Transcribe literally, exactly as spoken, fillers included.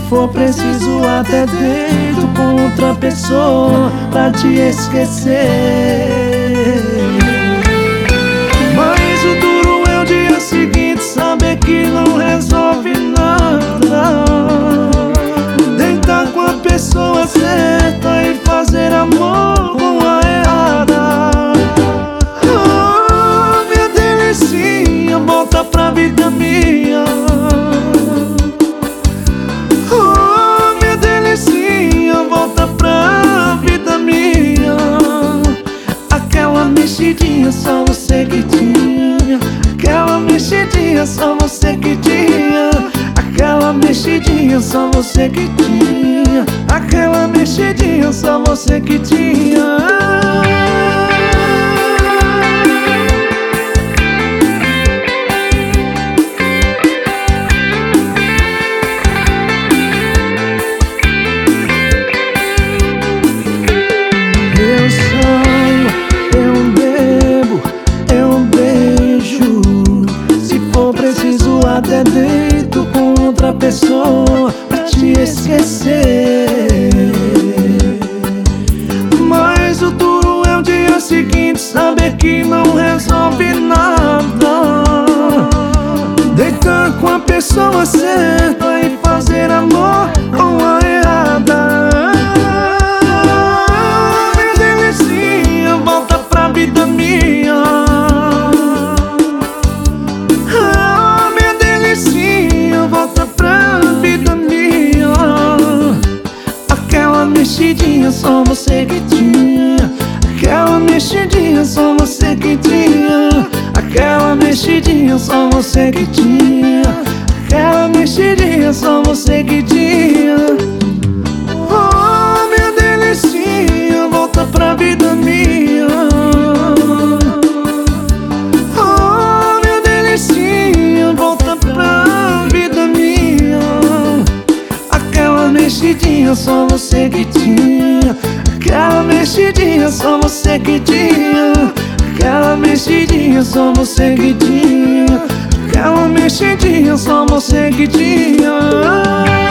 for preciso até deito com outra pessoa pra te esquecer. Mas o duro é o dia seguinte saber que não resolve nada. Deitar com a pessoa certa e fazer amor com a errada. Oh, minha delicinha, volta pra vida minha. Oh, minha delicinha, volta pra vida minha. Aquela mexidinha só você que tinha. Aquela mexidinha só você que tinha. Aquela mexidinha só você que tinha. Aquela mexidinha só você que tinha. Eu sonho, eu bebo, eu beijo. Se for preciso até deito com outra pessoa pra te esquecer. Mas o duro é o dia seguinte saber que não resolve nada. Deitar com a pessoa certa e fazer amor com a errada. Minha delicinha, volta pra vida minha. Ah, minha delicinha, volta pra vida minha. Aquela mexidinha só você que tinha. Aquela mexidinha só você que tinha. Aquela mexidinha só você que tinha. Aquela mexidinha só você que tinha. Oh, minha delicinha, volta pra vida minha. Oh, minha delicinha, volta pra vida minha. Aquela mexidinha só você que tinha. Aquela mexidinha só você que tinha. Aquela mexidinha só você que tinha. Aquela mexidinha só você que tinha.